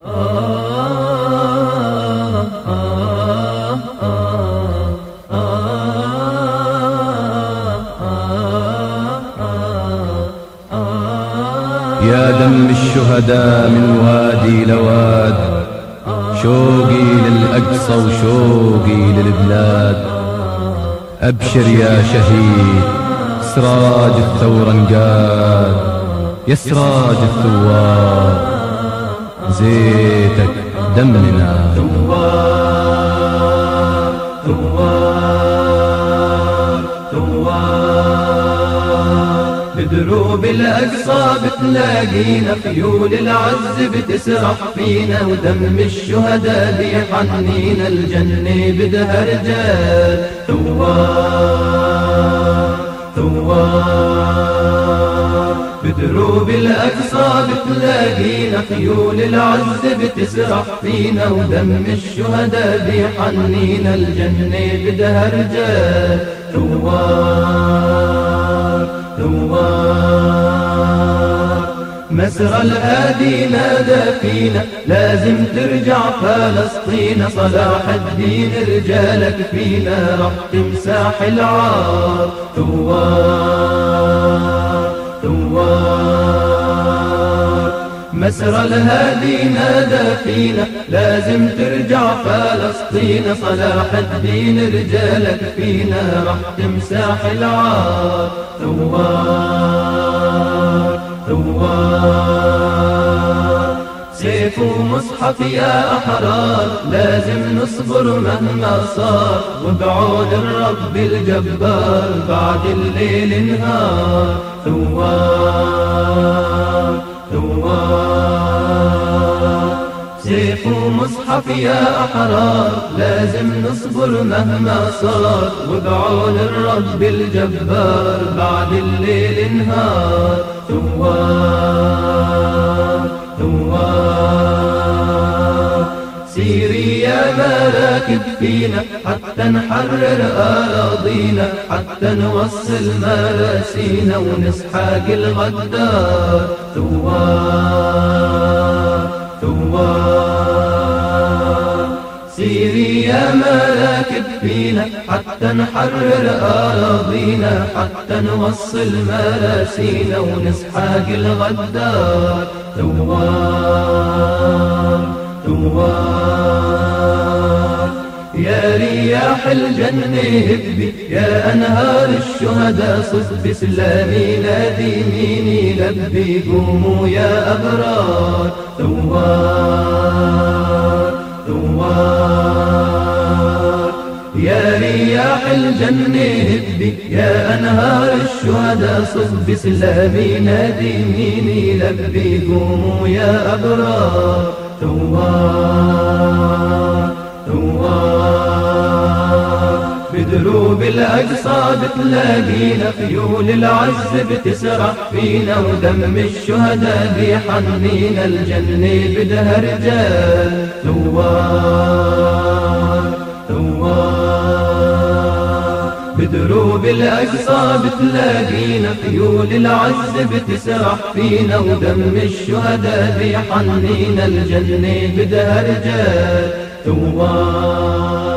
يا دم الشهداء من وادي لواد، شوقي للأقصى وشوقي للبلاد. أبشر يا شهيد سراج الثورة انقاد، يا سراج الثوار زيتك دمنا. ثوار ثوار ثوار، بدروب الأقصى بتلاقينا، خيول العز بتسرح فينا، ودم الشهداء بيحنينا، الجنة بدها رجال. ثوار ثوار، بدروب الأقصى بتلاقينا، خيول العز بتسرح فينا، ودم الشهداء بيحنينا، الجنة بدها رجال. ثوار ثوار، مسرى الهادي نادى فينا، لازم ترجع فلسطين، صلاح الدين رجالك فينا، رح تمساح العار. ثوار ثوار، مسرى الهادي نادى فينا، لازم ترجع فلسطين، صلاح الدين رجالك فينا، رح تمساح العار. ثوار ثوار، سيف ومصحف يا أحرار، لازم نصبر مهما صار، وبعون الرب الجبار بعد الليل نهار. ثوار ثوار، سيف ومصحف يا أحرار، لازم نصبر مهما صار، وبعون الرب الجبار بعد الليل نهار. ثوار ثوار، سيري يا مراكب فينا، حتى نحرر أراضينا، حتى نوصل مراسينا، ونسحاق الغدار. ثوار ثوار، سيري يا مراكب فينا، حتى نحرر أراضينا، حتى نوصل مراسينا، ونسحاق الغدار. ثوار ثوار، يا رياح الجنة هبي، يا أنهار الشهداء صفي، سلامي نادي مين يلبي، قوموا يا أبرار. ثوار ثوار، يا رياح الجنة هبي، يا أنهار الشهداء صفي، سلامي نادي مين يلبي، قوموا يا أبرار. ثوار ثوار، بدروب الأقصى بتلاقينا، خيول العز بتسرح فينا، ودم الشهداء بيحنينا، الجنة بدها رجال. ثوار ثوار، بدروب الأقصى بتلاقينا، خيول العز بتسرح فينا، ودم الشهداء بيحنينا، الجنة بدها رجال. ثوار